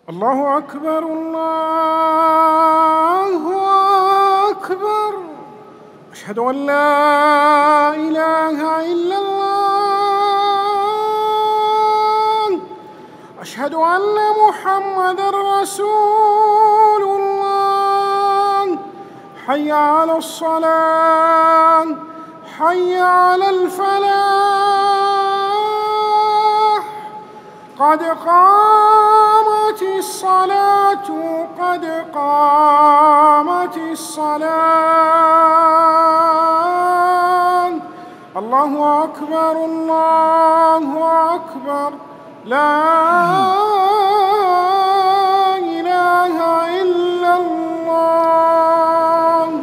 الله أكبر الله أكبر. أشهد أن لا إله إلا الله. أشهد أن محمدًا رسول الله. حي على الصلاة، حي على الفلاح. قد قامت الصلاة، قد قامت الصلاة. الله أكبر الله أكبر. لا إله إلا الله.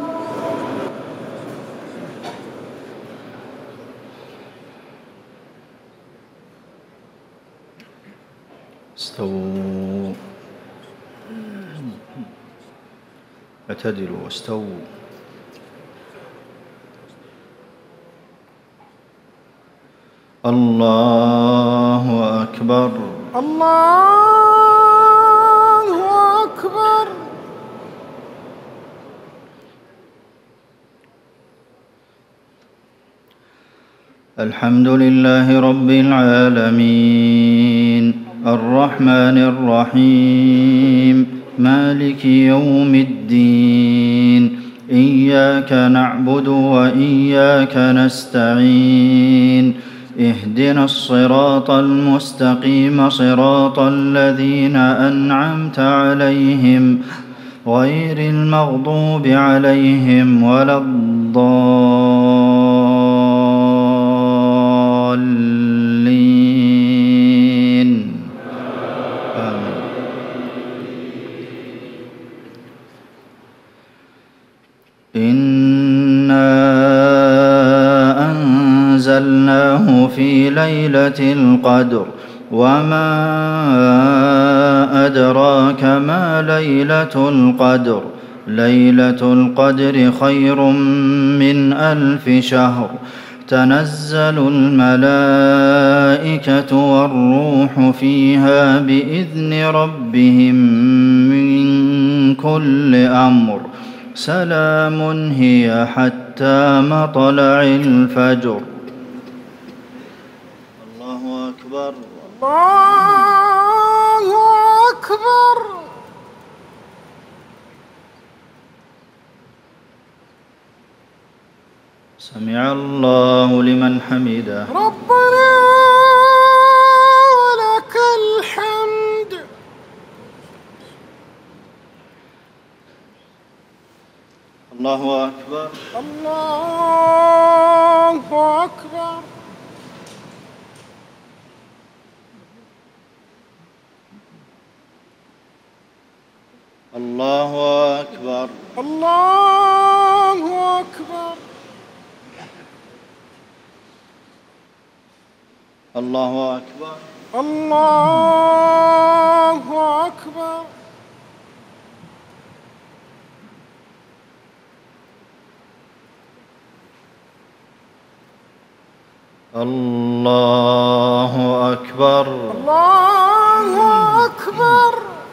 استووا، اعتدلوا واستووا. الله أكبر الله أكبر. الحمد لله رب العالمين، الرحمن الرحيم، مالك يوم الدين. إياك نعبد وإياك نستعين. اهدنا الصراط المستقيم، صراط الذين أنعمت عليهم غير المغضوب عليهم ولا الضالين. آمين. إنا أنزلناه في ليلة القدر، وما أدراك ما ليلة القدر. ليلة القدر خير من 1000 شهر. تنزل الملائكة والروح فيها بإذن ربهم من كل أمر. سلام هي حتى مطلع الفجر. الله أكبر الله أكبر. سمع الله لمن حمده. ربنا ولك الحمد. الله أكبر الله أكبر. الله أكبر الله أكبر. الله أكبر الله أكبر. الله أكبر. الله أكبر.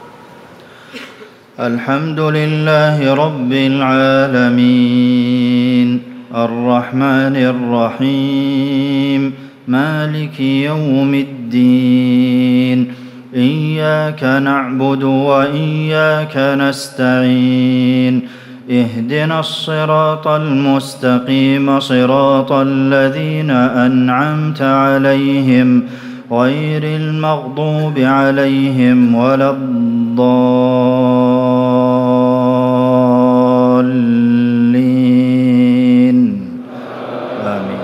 الحمد لله رب العالمين، الرحمن الرحيم، مالك يوم الدين. إياك نعبد وإياك نستعين. اهدنا الصراط المستقيم، صراط الذين أنعمت عليهم غير المغضوب عليهم ولا الضالين. آمين.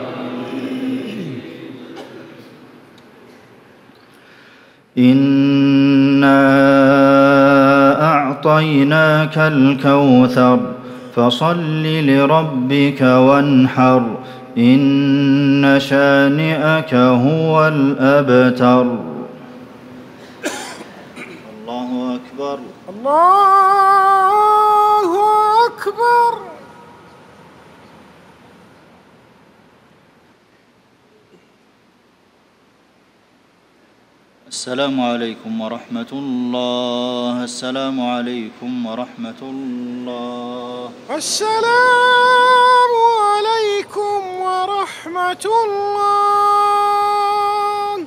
إنا أعطيناك الكوثر، فصل لربك وانحر. إن شانئك هو الأبتر. الله أكبر الله أكبر. السلام عليكم ورحمة الله. السلام عليكم ورحمة الله. السلام عليكم ورحمة الله.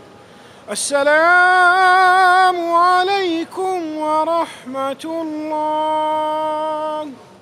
السلام عليكم ورحمة الله.